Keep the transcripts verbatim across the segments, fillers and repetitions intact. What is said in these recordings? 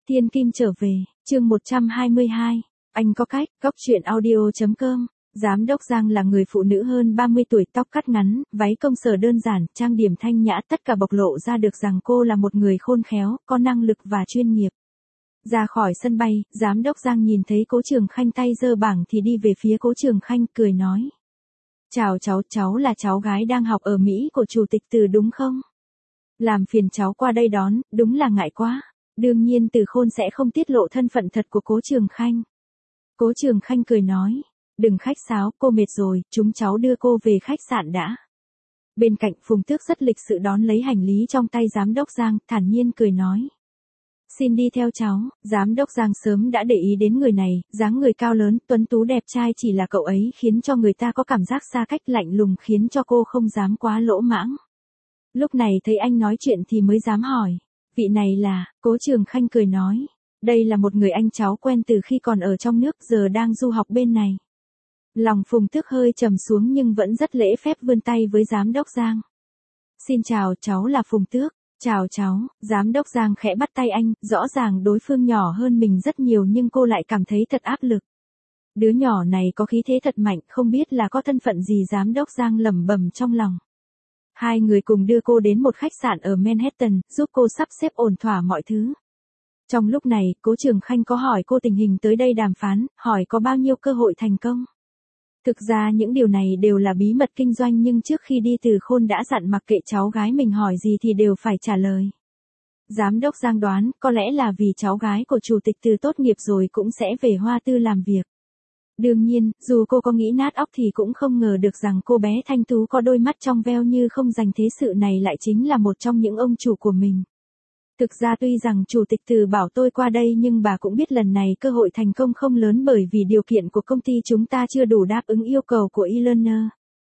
Thiên Kim trở về, chương một trăm hai mươi hai. Anh có cách, góc truyện audio chấm com. Giám đốc Giang là người phụ nữ hơn ba mươi tuổi, tóc cắt ngắn, váy công sở đơn giản, trang điểm thanh nhã, tất cả bộc lộ ra được rằng cô là một người khôn khéo, có năng lực và chuyên nghiệp. Ra khỏi sân bay, giám đốc Giang nhìn thấy Cố Trường Khanh tay giơ bảng thì đi về phía Cố Trường Khanh, cười nói. Chào cháu, cháu là cháu gái đang học ở Mỹ của Chủ tịch Từ đúng không? Làm phiền cháu qua đây đón, đúng là ngại quá. Đương nhiên Từ Khôn sẽ không tiết lộ thân phận thật của Cố Trường Khanh. Cố Trường Khanh cười nói, đừng khách sáo, cô mệt rồi, chúng cháu đưa cô về khách sạn đã. Bên cạnh Phùng Tước rất lịch sự đón lấy hành lý trong tay giám đốc Giang, thản nhiên cười nói. Xin đi theo cháu. Giám đốc Giang sớm đã để ý đến người này, dáng người cao lớn, tuấn tú đẹp trai, chỉ là cậu ấy khiến cho người ta có cảm giác xa cách, lạnh lùng, khiến cho cô không dám quá lỗ mãng. Lúc này thấy anh nói chuyện thì mới dám hỏi. Vị này là, Cố Trường Khanh cười nói. Đây là một người anh cháu quen từ khi còn ở trong nước, giờ đang du học bên này. Lòng Phùng Tước hơi trầm xuống nhưng vẫn rất lễ phép vươn tay với giám đốc Giang. Xin chào, cháu là Phùng Tước. Chào cháu. Giám đốc Giang khẽ bắt tay anh, rõ ràng đối phương nhỏ hơn mình rất nhiều nhưng cô lại cảm thấy thật áp lực. Đứa nhỏ này có khí thế thật mạnh, không biết là có thân phận gì, giám đốc Giang lẩm bẩm trong lòng. Hai người cùng đưa cô đến một khách sạn ở Manhattan, giúp cô sắp xếp ổn thỏa mọi thứ. Trong lúc này, Cố Trường Khanh có hỏi cô tình hình tới đây đàm phán, hỏi có bao nhiêu cơ hội thành công. Thực ra những điều này đều là bí mật kinh doanh nhưng trước khi đi Từ Khôn đã dặn mặc kệ cháu gái mình hỏi gì thì đều phải trả lời. Giám đốc Giang đoán có lẽ là vì cháu gái của Chủ tịch Từ tốt nghiệp rồi cũng sẽ về Hoa Tư làm việc. Đương nhiên, dù cô có nghĩ nát óc thì cũng không ngờ được rằng cô bé thanh tú có đôi mắt trong veo như không dành thế sự này lại chính là một trong những ông chủ của mình. Thực ra tuy rằng Chủ tịch Từ bảo tôi qua đây nhưng bà cũng biết lần này cơ hội thành công không lớn bởi vì điều kiện của công ty chúng ta chưa đủ đáp ứng yêu cầu của e-learner.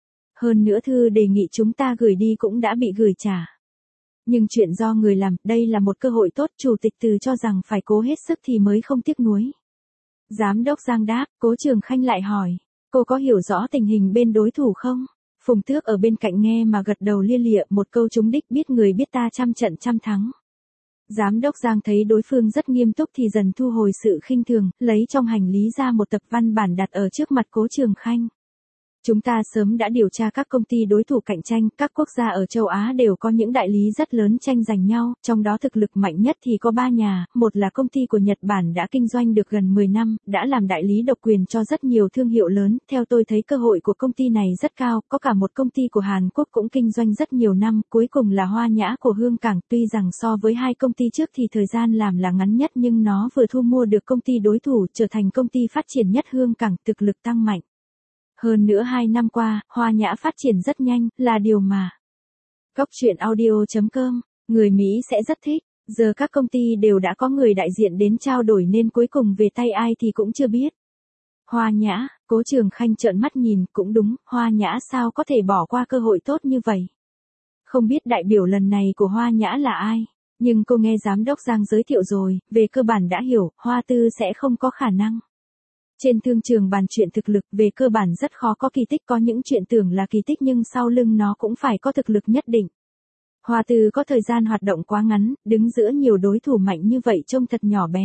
Hơn nữa thư đề nghị chúng ta gửi đi cũng đã bị gửi trả. Nhưng chuyện do người làm, đây là một cơ hội tốt, Chủ tịch Từ cho rằng phải cố hết sức thì mới không tiếc nuối. Giám đốc Giang đáp, Cố Trường Khanh lại hỏi, cô có hiểu rõ tình hình bên đối thủ không? Phùng Tước ở bên cạnh nghe mà gật đầu lia lịa, một câu trúng đích, biết người biết ta trăm trận trăm thắng. Giám đốc Giang thấy đối phương rất nghiêm túc thì dần thu hồi sự khinh thường, lấy trong hành lý ra một tập văn bản đặt ở trước mặt Cố Trường Khanh. Chúng ta sớm đã điều tra các công ty đối thủ cạnh tranh, các quốc gia ở châu Á đều có những đại lý rất lớn tranh giành nhau, trong đó thực lực mạnh nhất thì có ba nhà, một là công ty của Nhật Bản đã kinh doanh được gần mười năm, đã làm đại lý độc quyền cho rất nhiều thương hiệu lớn, theo tôi thấy cơ hội của công ty này rất cao, có cả một công ty của Hàn Quốc cũng kinh doanh rất nhiều năm, cuối cùng là Hoa Nhã của Hương Cảng, tuy rằng so với hai công ty trước thì thời gian làm là ngắn nhất nhưng nó vừa thu mua được công ty đối thủ, trở thành công ty phát triển nhất Hương Cảng, thực lực tăng mạnh. Hơn nữa hai năm qua, Hoa Nhã phát triển rất nhanh, là điều mà góc truyện audio chấm com, người Mỹ sẽ rất thích. Giờ các công ty đều đã có người đại diện đến trao đổi nên cuối cùng về tay ai thì cũng chưa biết. Hoa Nhã, Cố Trường Khanh trợn mắt nhìn, cũng đúng, Hoa Nhã sao có thể bỏ qua cơ hội tốt như vậy. Không biết đại biểu lần này của Hoa Nhã là ai, nhưng cô nghe giám đốc Giang giới thiệu rồi, về cơ bản đã hiểu, Hoa Tư sẽ không có khả năng. Trên thương trường bàn chuyện thực lực, về cơ bản rất khó có kỳ tích, có những chuyện tưởng là kỳ tích nhưng sau lưng nó cũng phải có thực lực nhất định. Hoa Tư có thời gian hoạt động quá ngắn, đứng giữa nhiều đối thủ mạnh như vậy trông thật nhỏ bé.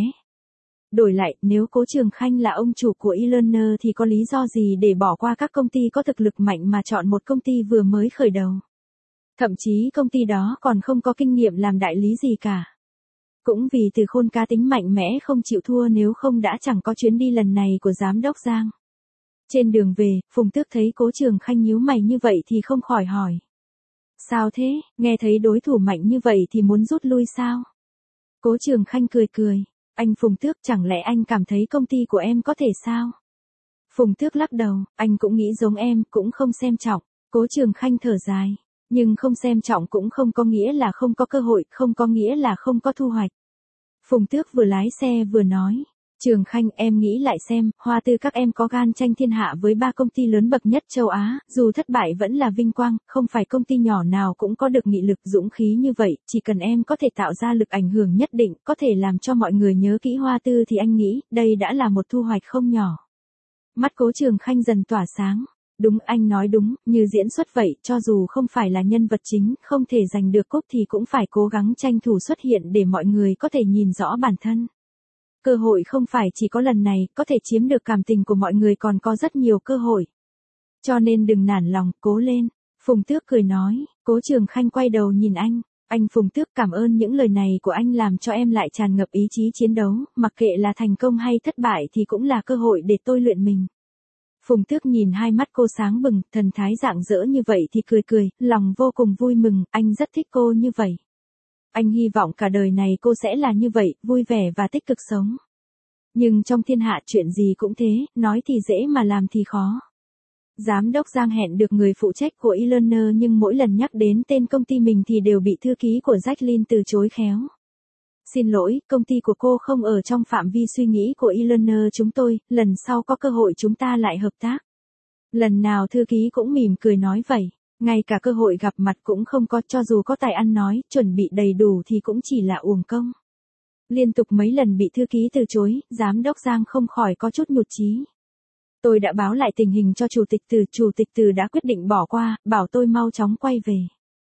Đổi lại, nếu Cố Trường Khanh là ông chủ của e-learner thì có lý do gì để bỏ qua các công ty có thực lực mạnh mà chọn một công ty vừa mới khởi đầu. Thậm chí công ty đó còn không có kinh nghiệm làm đại lý gì cả. Cũng vì Từ Khôn cá tính mạnh mẽ không chịu thua, nếu không đã chẳng có chuyến đi lần này của giám đốc Giang. Trên đường về, Phùng Tước thấy Cố Trường Khanh nhíu mày như vậy thì không khỏi hỏi. Sao thế, nghe thấy đối thủ mạnh như vậy thì muốn rút lui sao? Cố Trường Khanh cười cười. Anh Phùng Tước, chẳng lẽ anh cảm thấy công ty của em có thể sao? Phùng Tước lắc đầu, anh cũng nghĩ giống em, cũng không xem trọng. Cố Trường Khanh thở dài. Nhưng không xem trọng cũng không có nghĩa là không có cơ hội, không có nghĩa là không có thu hoạch. Phùng Tước vừa lái xe vừa nói. Trường Khanh, em nghĩ lại xem, Hoa Tư các em có gan tranh thiên hạ với ba công ty lớn bậc nhất châu Á, dù thất bại vẫn là vinh quang, không phải công ty nhỏ nào cũng có được nghị lực dũng khí như vậy, chỉ cần em có thể tạo ra lực ảnh hưởng nhất định, có thể làm cho mọi người nhớ kỹ Hoa Tư thì anh nghĩ, đây đã là một thu hoạch không nhỏ. Mắt Cố Trường Khanh dần tỏa sáng. Đúng, anh nói đúng, như diễn xuất vậy, cho dù không phải là nhân vật chính, không thể giành được cúp thì cũng phải cố gắng tranh thủ xuất hiện để mọi người có thể nhìn rõ bản thân. Cơ hội không phải chỉ có lần này, có thể chiếm được cảm tình của mọi người còn có rất nhiều cơ hội. Cho nên đừng nản lòng, cố lên. Phùng Tước cười nói, Cố Trường Khanh quay đầu nhìn anh. Anh Phùng Tước, cảm ơn những lời này của anh làm cho em lại tràn ngập ý chí chiến đấu, mặc kệ là thành công hay thất bại thì cũng là cơ hội để tôi luyện mình. Phùng Tước nhìn hai mắt cô sáng bừng, thần thái rạng rỡ như vậy thì cười cười, lòng vô cùng vui mừng, anh rất thích cô như vậy. Anh hy vọng cả đời này cô sẽ là như vậy, vui vẻ và tích cực sống. Nhưng trong thiên hạ chuyện gì cũng thế, nói thì dễ mà làm thì khó. Giám đốc Giang hẹn được người phụ trách của e-learner nhưng mỗi lần nhắc đến tên công ty mình thì đều bị thư ký của Jacqueline từ chối khéo. Xin lỗi, công ty của cô không ở trong phạm vi suy nghĩ của e-learner chúng tôi, lần sau có cơ hội chúng ta lại hợp tác. Lần nào thư ký cũng mỉm cười nói vậy, ngay cả cơ hội gặp mặt cũng không có, cho dù có tài ăn nói, chuẩn bị đầy đủ thì cũng chỉ là uổng công. Liên tục mấy lần bị thư ký từ chối, giám đốc Giang không khỏi có chút nhụt chí. Tôi đã báo lại tình hình cho chủ tịch Từ, chủ tịch Từ đã quyết định bỏ qua, bảo tôi mau chóng quay về.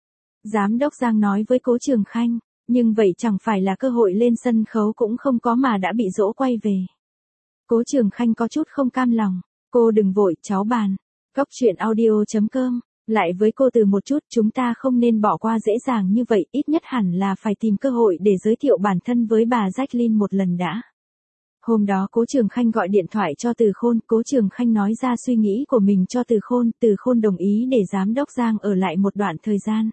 Giám đốc Giang nói với Cố Trường Khanh, nhưng vậy chẳng phải là cơ hội lên sân khấu cũng không có mà đã bị dỗ quay về. Cố Trường Khanh có chút không cam lòng, cô đừng vội, cháu bàn. Góc truyện audio chấm com, lại với cô Từ một chút, chúng ta không nên bỏ qua dễ dàng như vậy, ít nhất hẳn là phải tìm cơ hội để giới thiệu bản thân với bà Jacqueline một lần đã. Hôm đó Cố Trường Khanh gọi điện thoại cho Từ Khôn, Cố Trường Khanh nói ra suy nghĩ của mình cho Từ Khôn, Từ Khôn đồng ý để giám đốc Giang ở lại một đoạn thời gian.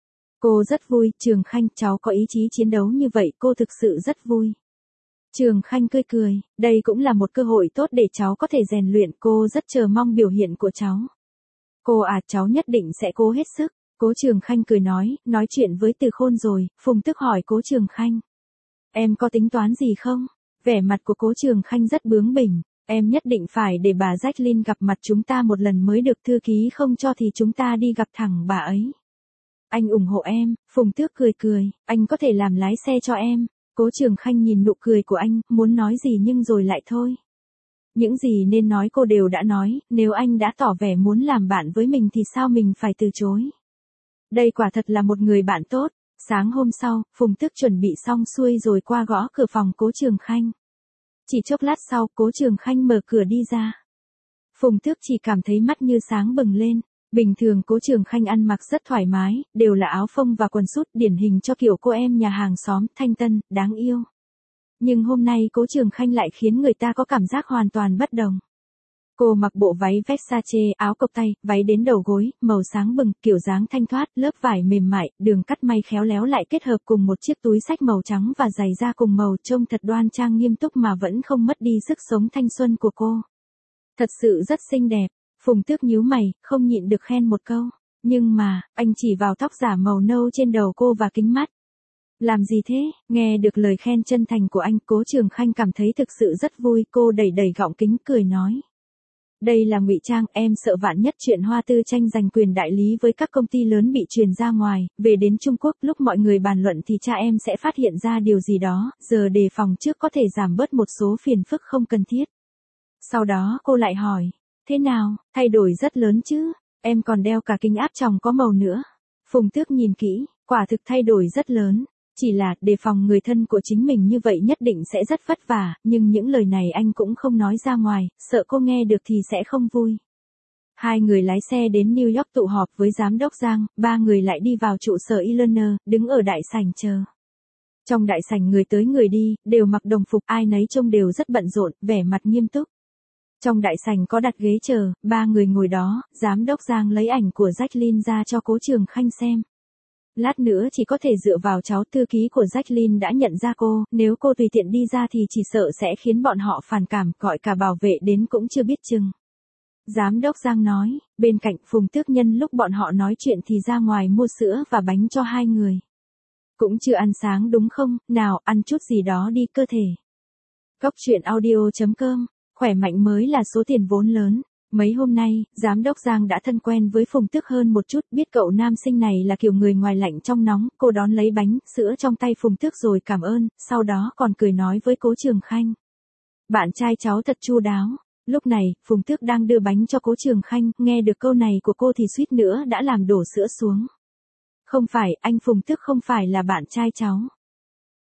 Cô rất vui, Trường Khanh, cháu có ý chí chiến đấu như vậy, cô thực sự rất vui. Trường Khanh cười cười, đây cũng là một cơ hội tốt để cháu có thể rèn luyện, cô rất chờ mong biểu hiện của cháu. Cô à, cháu nhất định sẽ cố hết sức. Cố Trường Khanh cười nói, nói chuyện với Từ Khôn rồi, Phùng Tước hỏi Cố Trường Khanh. Em có tính toán gì không? Vẻ mặt của Cố Trường Khanh rất bướng bỉnh, em nhất định phải để bà Jacqueline gặp mặt chúng ta một lần mới được, thư ký không cho thì chúng ta đi gặp thẳng bà ấy. Anh ủng hộ em, Phùng Tước cười cười, anh có thể làm lái xe cho em. Cố Trường Khanh nhìn nụ cười của anh, muốn nói gì nhưng rồi lại thôi. Những gì nên nói cô đều đã nói, nếu anh đã tỏ vẻ muốn làm bạn với mình thì sao mình phải từ chối. Đây quả thật là một người bạn tốt. Sáng hôm sau, Phùng Tước chuẩn bị xong xuôi rồi qua gõ cửa phòng Cố Trường Khanh. Chỉ chốc lát sau, Cố Trường Khanh mở cửa đi ra. Phùng Tước chỉ cảm thấy mắt như sáng bừng lên. Bình thường Cố Trường Khanh ăn mặc rất thoải mái, đều là áo phông và quần sút, điển hình cho kiểu cô em nhà hàng xóm, thanh tân, đáng yêu. Nhưng hôm nay Cố Trường Khanh lại khiến người ta có cảm giác hoàn toàn bất đồng. Cô mặc bộ váy Versace, áo cộc tay, váy đến đầu gối, màu sáng bừng, kiểu dáng thanh thoát, lớp vải mềm mại, đường cắt may khéo léo lại kết hợp cùng một chiếc túi xách màu trắng và giày da cùng màu, trông thật đoan trang nghiêm túc mà vẫn không mất đi sức sống thanh xuân của cô. Thật sự rất xinh đẹp. Phùng Tước nhíu mày, không nhịn được khen một câu. Nhưng mà, anh chỉ vào tóc giả màu nâu trên đầu cô và kính mắt. Làm gì thế? Nghe được lời khen chân thành của anh, Cố Trường Khanh cảm thấy thực sự rất vui, cô đẩy đẩy gọng kính cười nói. Đây là ngụy trang, em sợ vạn nhất chuyện Hoa Tư tranh giành quyền đại lý với các công ty lớn bị truyền ra ngoài, về đến Trung Quốc lúc mọi người bàn luận thì cha em sẽ phát hiện ra điều gì đó, giờ đề phòng trước có thể giảm bớt một số phiền phức không cần thiết. Sau đó cô lại hỏi, thế nào, thay đổi rất lớn chứ, em còn đeo cả kính áp tròng có màu nữa. Phùng Tước nhìn kỹ, quả thực thay đổi rất lớn. Chỉ là, đề phòng người thân của chính mình như vậy nhất định sẽ rất vất vả, nhưng những lời này anh cũng không nói ra ngoài, sợ cô nghe được thì sẽ không vui. Hai người lái xe đến New York tụ họp với giám đốc Giang, ba người lại đi vào trụ sở e-learner, đứng ở đại sảnh chờ. Trong đại sảnh người tới người đi, đều mặc đồng phục, ai nấy trông đều rất bận rộn, vẻ mặt nghiêm túc. Trong đại sảnh có đặt ghế chờ, ba người ngồi đó, giám đốc Giang lấy ảnh của Jacqueline ra cho Cố Trường Khanh xem. Lát nữa chỉ có thể dựa vào cháu thư ký của Jacqueline đã nhận ra cô, nếu cô tùy tiện đi ra thì chỉ sợ sẽ khiến bọn họ phản cảm, gọi cả bảo vệ đến cũng chưa biết chừng. Giám đốc Giang nói, bên cạnh Phùng Tước nhân lúc bọn họ nói chuyện thì ra ngoài mua sữa và bánh cho hai người. Cũng chưa ăn sáng đúng không, nào ăn chút gì đó đi cơ thể. Góc truyện audio chấm com, khỏe mạnh mới là số tiền vốn lớn. Mấy hôm nay, giám đốc Giang đã thân quen với Phùng Tước hơn một chút, biết cậu nam sinh này là kiểu người ngoài lạnh trong nóng, cô đón lấy bánh, sữa trong tay Phùng Tước rồi cảm ơn, sau đó còn cười nói với Cố Trường Khanh. Bạn trai cháu thật chu đáo. Lúc này, Phùng Tước đang đưa bánh cho Cố Trường Khanh, nghe được câu này của cô thì suýt nữa đã làm đổ sữa xuống. Không phải, anh Phùng Tước không phải là bạn trai cháu.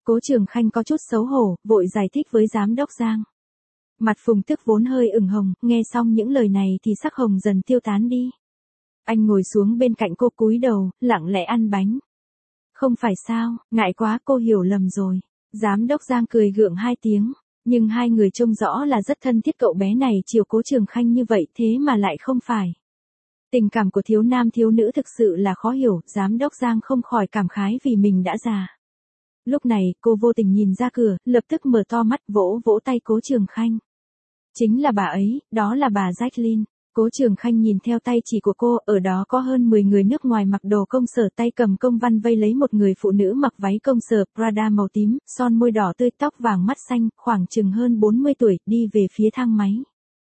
Cố Trường Khanh có chút xấu hổ, vội giải thích với giám đốc Giang. Mặt Phùng Tước vốn hơi ửng hồng, nghe xong những lời này thì sắc hồng dần tiêu tán đi. Anh ngồi xuống bên cạnh cô cúi đầu, lặng lẽ ăn bánh. Không phải sao, ngại quá cô hiểu lầm rồi. Giám đốc Giang cười gượng hai tiếng, nhưng hai người trông rõ là rất thân thiết, cậu bé này chiều Cố Trường Khanh như vậy thế mà lại không phải. Tình cảm của thiếu nam thiếu nữ thực sự là khó hiểu, giám đốc Giang không khỏi cảm khái vì mình đã già. Lúc này, cô vô tình nhìn ra cửa, lập tức mở to mắt vỗ vỗ tay Cố Trường Khanh. Chính là bà ấy, đó là bà Jacqueline. Cố Trường Khanh nhìn theo tay chỉ của cô, ở đó có hơn mười người nước ngoài mặc đồ công sở, tay cầm công văn vây lấy một người phụ nữ mặc váy công sở Prada màu tím, son môi đỏ tươi, tóc vàng mắt xanh, khoảng chừng hơn bốn mươi tuổi, đi về phía thang máy.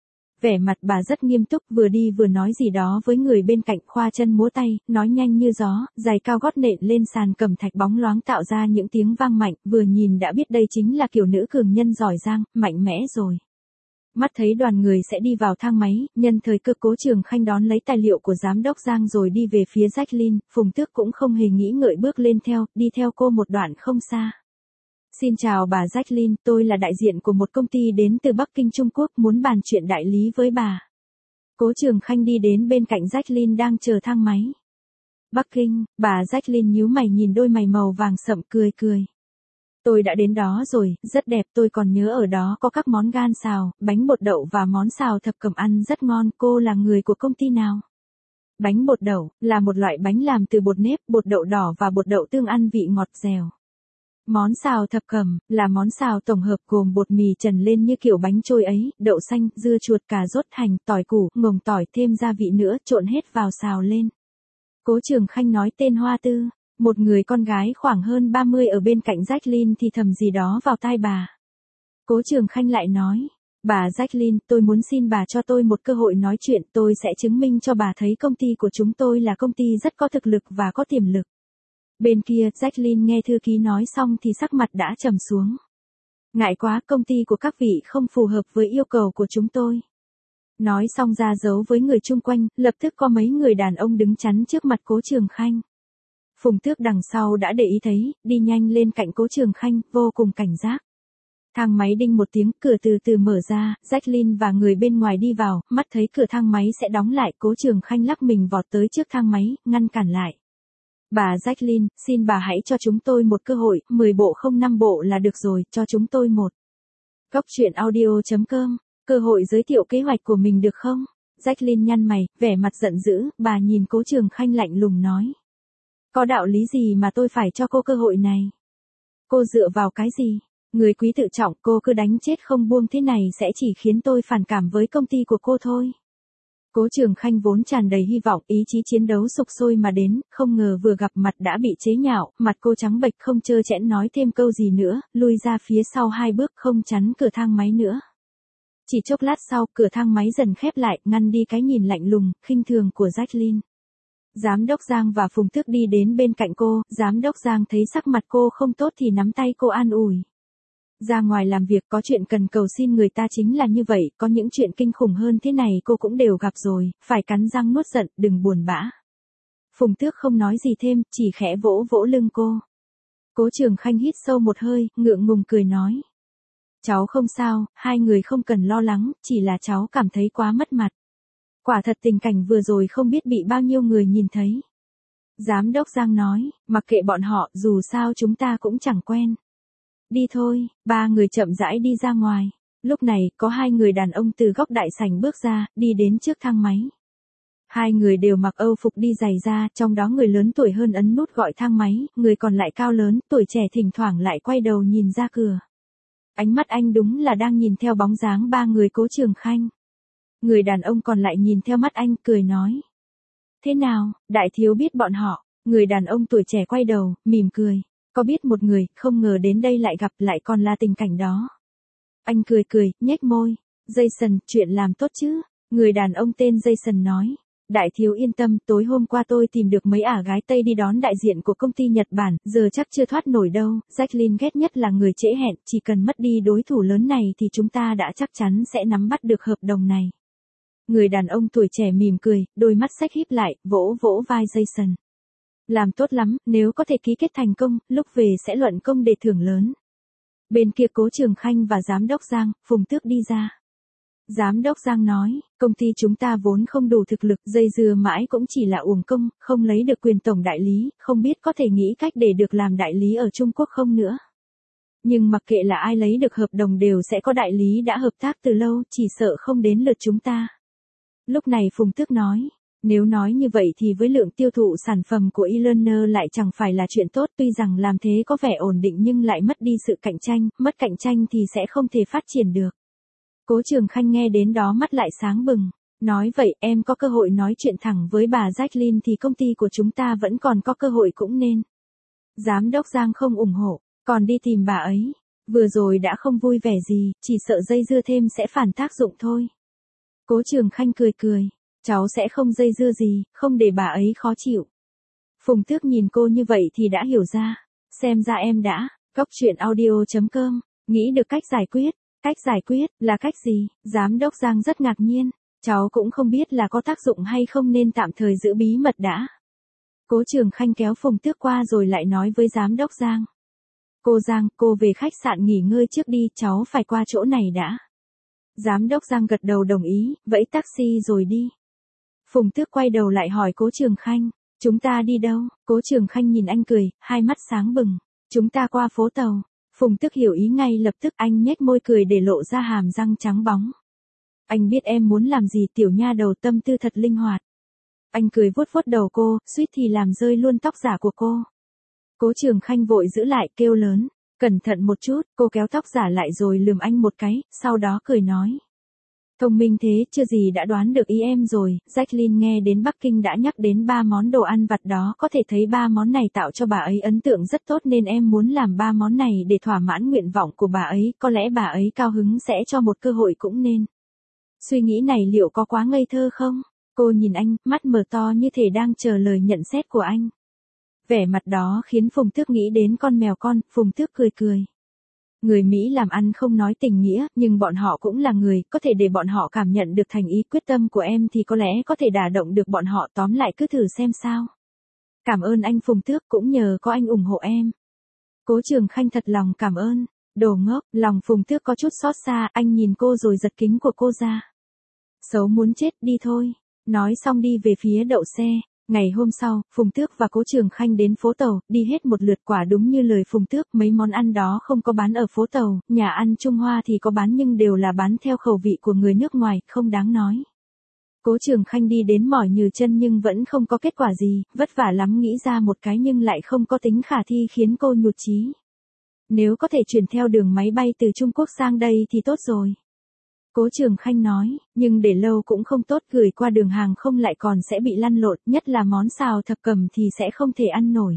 Vẻ mặt bà rất nghiêm túc, vừa đi vừa nói gì đó với người bên cạnh, khoa chân múa tay, nói nhanh như gió, giày cao gót nện lên sàn cẩm thạch bóng loáng tạo ra những tiếng vang mạnh, vừa nhìn đã biết đây chính là kiểu nữ cường nhân giỏi giang, mạnh mẽ rồi. Mắt thấy đoàn người sẽ đi vào thang máy, nhân thời cơ Cố Trường Khanh đón lấy tài liệu của giám đốc Giang rồi đi về phía Jacqueline, Phùng Tước cũng không hề nghĩ ngợi bước lên theo, đi theo cô một đoạn không xa. Xin chào bà Jacqueline, tôi là đại diện của một công ty đến từ Bắc Kinh Trung Quốc, muốn bàn chuyện đại lý với bà. Cố Trường Khanh đi đến bên cạnh Jacqueline đang chờ thang máy. Bắc Kinh, bà Jacqueline nhíu mày nhìn đôi mày màu vàng sậm cười cười. Tôi đã đến đó rồi, rất đẹp, tôi còn nhớ ở đó có các món gan xào, bánh bột đậu và món xào thập cẩm ăn rất ngon, cô là người của công ty nào? Bánh bột đậu, là một loại bánh làm từ bột nếp, bột đậu đỏ và bột đậu tương ăn vị ngọt dẻo. Món xào thập cẩm, là món xào tổng hợp gồm bột mì trần lên như kiểu bánh trôi ấy, đậu xanh, dưa chuột, cà rốt, hành, tỏi củ, ngồng tỏi, thêm gia vị nữa, trộn hết vào xào lên. Cố Trường Khanh nói tên Hoa Tư. Một người con gái khoảng hơn ba mươi ở bên cạnh Jacqueline thì thầm gì đó vào tai bà. Cố Trường Khanh lại nói, bà Jacqueline, tôi muốn xin bà cho tôi một cơ hội nói chuyện, tôi sẽ chứng minh cho bà thấy công ty của chúng tôi là công ty rất có thực lực và có tiềm lực. Bên kia, Jacqueline nghe thư ký nói xong thì sắc mặt đã trầm xuống. Ngại quá, công ty của các vị không phù hợp với yêu cầu của chúng tôi. Nói xong ra dấu với người chung quanh, lập tức có mấy người đàn ông đứng chắn trước mặt Cố Trường Khanh. Phùng Tước đằng sau đã để ý thấy, đi nhanh lên cạnh Cố Trường Khanh, vô cùng cảnh giác. Thang máy đinh một tiếng, cửa từ từ mở ra, Jacqueline và người bên ngoài đi vào, mắt thấy cửa thang máy sẽ đóng lại, Cố Trường Khanh lắc mình vọt tới trước thang máy, ngăn cản lại. Bà Jacqueline, xin bà hãy cho chúng tôi một cơ hội, mười bộ không năm bộ là được rồi, cho chúng tôi một. Góc truyện audio chấm com, cơ hội giới thiệu kế hoạch của mình được không? Jacqueline nhăn mày, vẻ mặt giận dữ, bà nhìn Cố Trường Khanh lạnh lùng nói. Có đạo lý gì mà tôi phải cho cô cơ hội này? Cô dựa vào cái gì? Người quý tự trọng, cô cứ đánh chết không buông thế này sẽ chỉ khiến tôi phản cảm với công ty của cô thôi. Cố Trường Khanh vốn tràn đầy hy vọng, ý chí chiến đấu sục sôi mà đến, không ngờ vừa gặp mặt đã bị chế nhạo, mặt cô trắng bệch không trơ trẽn nói thêm câu gì nữa, lui ra phía sau hai bước không chắn cửa thang máy nữa. Chỉ chốc lát sau, cửa thang máy dần khép lại, ngăn đi cái nhìn lạnh lùng, khinh thường của Jacqueline. Giám đốc Giang và Phùng Tước đi đến bên cạnh cô, giám đốc Giang thấy sắc mặt cô không tốt thì nắm tay cô an ủi. Ra ngoài làm việc có chuyện cần cầu xin người ta chính là như vậy, có những chuyện kinh khủng hơn thế này cô cũng đều gặp rồi, phải cắn răng nuốt giận, đừng buồn bã. Phùng Tước không nói gì thêm, chỉ khẽ vỗ vỗ lưng cô. Cố Trường Khanh hít sâu một hơi, ngượng ngùng cười nói. Cháu không sao, hai người không cần lo lắng, chỉ là cháu cảm thấy quá mất mặt. Quả thật tình cảnh vừa rồi không biết bị bao nhiêu người nhìn thấy. Giám đốc Giang nói, mặc kệ bọn họ, dù sao chúng ta cũng chẳng quen. Đi thôi, ba người chậm rãi đi ra ngoài. Lúc này, có hai người đàn ông từ góc đại sảnh bước ra, đi đến trước thang máy. Hai người đều mặc Âu phục đi giày da, trong đó người lớn tuổi hơn ấn nút gọi thang máy, người còn lại cao lớn, tuổi trẻ thỉnh thoảng lại quay đầu nhìn ra cửa. Ánh mắt anh đúng là đang nhìn theo bóng dáng ba người Cố Trường Khanh. Người đàn ông còn lại nhìn theo mắt anh, cười nói. Thế nào, đại thiếu biết bọn họ? Người đàn ông tuổi trẻ quay đầu, mỉm cười. Có biết một người, không ngờ đến đây lại gặp lại còn là tình cảnh đó. Anh cười cười, nhếch môi. Jason, chuyện làm tốt chứ? Người đàn ông tên Jason nói. Đại thiếu yên tâm, tối hôm qua tôi tìm được mấy ả gái Tây đi đón đại diện của công ty Nhật Bản, giờ chắc chưa thoát nổi đâu. Jacqueline ghét nhất là người trễ hẹn, chỉ cần mất đi đối thủ lớn này thì chúng ta đã chắc chắn sẽ nắm bắt được hợp đồng này. Người đàn ông tuổi trẻ mỉm cười, đôi mắt xếch híp lại, vỗ vỗ vai Jason. Làm tốt lắm, nếu có thể ký kết thành công, lúc về sẽ luận công để thưởng lớn. Bên kia Cố Trường Khanh và Giám đốc Giang, Phùng Tước đi ra. Giám đốc Giang nói, công ty chúng ta vốn không đủ thực lực, dây dưa mãi cũng chỉ là uổng công, không lấy được quyền tổng đại lý, không biết có thể nghĩ cách để được làm đại lý ở Trung Quốc không nữa. Nhưng mặc kệ là ai lấy được hợp đồng đều sẽ có đại lý đã hợp tác từ lâu, chỉ sợ không đến lượt chúng ta. Lúc này Phùng Tước nói, nếu nói như vậy thì với lượng tiêu thụ sản phẩm của e-learner lại chẳng phải là chuyện tốt, tuy rằng làm thế có vẻ ổn định nhưng lại mất đi sự cạnh tranh, mất cạnh tranh thì sẽ không thể phát triển được. Cố Trường Khanh nghe đến đó mắt lại sáng bừng, nói vậy em có cơ hội nói chuyện thẳng với bà Jacqueline thì công ty của chúng ta vẫn còn có cơ hội cũng nên. Giám đốc Giang không ủng hộ, còn đi tìm bà ấy, vừa rồi đã không vui vẻ gì, chỉ sợ dây dưa thêm sẽ phản tác dụng thôi. Cố Trường Khanh cười cười, cháu sẽ không dây dưa gì, không để bà ấy khó chịu. Phùng Tước nhìn cô như vậy thì đã hiểu ra, xem ra em đã, cóc truyện audio chấm com, nghĩ được cách giải quyết. Cách giải quyết, là cách gì? Giám đốc Giang rất ngạc nhiên, cháu cũng không biết là có tác dụng hay không nên tạm thời giữ bí mật đã. Cố Trường Khanh kéo Phùng Tước qua rồi lại nói với Giám đốc Giang. Cô Giang, cô về khách sạn nghỉ ngơi trước đi, cháu phải qua chỗ này đã. Giám đốc Giang gật đầu đồng ý, vẫy taxi rồi đi. Phùng Tước quay đầu lại hỏi Cố Trường Khanh, chúng ta đi đâu? Cố Trường Khanh nhìn anh cười, hai mắt sáng bừng, chúng ta qua phố tàu. Phùng Tước hiểu ý ngay lập tức, anh nhếch môi cười để lộ ra hàm răng trắng bóng. Anh biết em muốn làm gì, tiểu nha đầu, tâm tư thật linh hoạt. Anh cười vuốt vuốt đầu cô, suýt thì làm rơi luôn tóc giả của cô. Cố Trường Khanh vội giữ lại, kêu lớn, cẩn thận một chút. Cô kéo tóc giả lại rồi lườm anh một cái, sau đó cười nói. Thông minh thế, chưa gì đã đoán được ý em rồi. Jacqueline nghe đến Bắc Kinh đã nhắc đến ba món đồ ăn vặt đó, có thể thấy ba món này tạo cho bà ấy ấn tượng rất tốt nên em muốn làm ba món này để thỏa mãn nguyện vọng của bà ấy, có lẽ bà ấy cao hứng sẽ cho một cơ hội cũng nên. Suy nghĩ này liệu có quá ngây thơ không? Cô nhìn anh, mắt mở to như thể đang chờ lời nhận xét của anh. Vẻ mặt đó khiến Phùng Tước nghĩ đến con mèo con, Phùng Tước cười cười. Người Mỹ làm ăn không nói tình nghĩa, nhưng bọn họ cũng là người, có thể để bọn họ cảm nhận được thành ý quyết tâm của em thì có lẽ có thể đả động được bọn họ, tóm lại cứ thử xem sao. Cảm ơn anh Phùng Tước, cũng nhờ có anh ủng hộ em. Cố Trường Khanh thật lòng cảm ơn. Đồ ngốc, lòng Phùng Tước có chút xót xa, anh nhìn cô rồi giật kính của cô ra. Xấu muốn chết, đi thôi. Nói xong đi về phía đậu xe. Ngày hôm sau, Phùng Tước và Cố Trường Khanh đến phố tàu, đi hết một lượt, quả đúng như lời Phùng Tước, mấy món ăn đó không có bán ở phố tàu, nhà ăn Trung Hoa thì có bán nhưng đều là bán theo khẩu vị của người nước ngoài, không đáng nói. Cố Trường Khanh đi đến mỏi nhừ chân nhưng vẫn không có kết quả gì, vất vả lắm nghĩ ra một cái nhưng lại không có tính khả thi khiến cô nhụt chí. Nếu có thể chuyển theo đường máy bay từ Trung Quốc sang đây thì tốt rồi. Cố Trường Khanh nói, nhưng để lâu cũng không tốt, gửi qua đường hàng không lại còn sẽ bị lăn lộn, nhất là món xào thập cẩm thì sẽ không thể ăn nổi.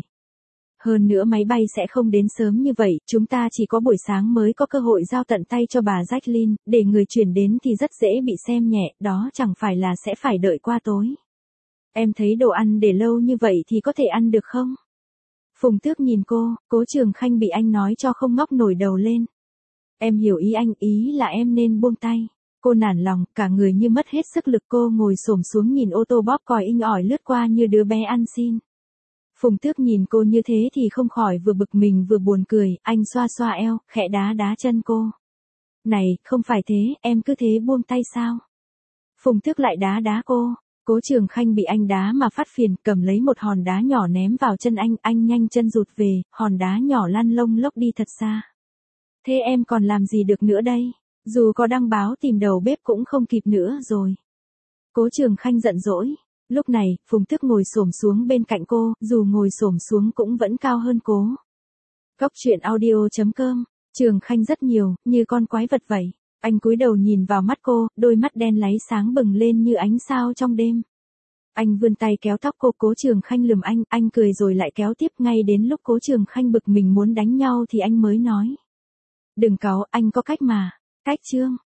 Hơn nữa máy bay sẽ không đến sớm như vậy, chúng ta chỉ có buổi sáng mới có cơ hội giao tận tay cho bà Jacqueline, để người chuyển đến thì rất dễ bị xem nhẹ, đó chẳng phải là sẽ phải đợi qua tối. Em thấy đồ ăn để lâu như vậy thì có thể ăn được không? Phùng Tước nhìn cô, Cố Trường Khanh bị anh nói cho không ngóc nổi đầu lên. Em hiểu ý anh, ý là em nên buông tay. Cô nản lòng, cả người như mất hết sức lực, cô ngồi xổm xuống nhìn ô tô bóp còi inh ỏi lướt qua như đứa bé ăn xin. Phùng Tước nhìn cô như thế thì không khỏi vừa bực mình vừa buồn cười, anh xoa xoa eo, khẽ đá đá chân cô. Này, không phải thế, em cứ thế buông tay sao? Phùng Tước lại đá đá cô. Cố Trường Khanh bị anh đá mà phát phiền, cầm lấy một hòn đá nhỏ ném vào chân anh, anh nhanh chân rụt về, hòn đá nhỏ lăn lông lốc đi thật xa. Thế em còn làm gì được nữa đây? Dù có đăng báo tìm đầu bếp cũng không kịp nữa rồi. Cố Trường Khanh giận dỗi. Lúc này, Phùng Tước ngồi xổm xuống bên cạnh cô, dù ngồi xổm xuống cũng vẫn cao hơn cô. Cóc truyện audio chấm com, Trường Khanh rất nhiều, như con quái vật vậy. Anh cúi đầu nhìn vào mắt cô, đôi mắt đen láy sáng bừng lên như ánh sao trong đêm. Anh vươn tay kéo tóc cô, Cố Trường Khanh lườm anh, anh cười rồi lại kéo tiếp, ngay đến lúc Cố Trường Khanh bực mình muốn đánh nhau thì anh mới nói. Đừng cáu, anh có cách mà. Cách chương.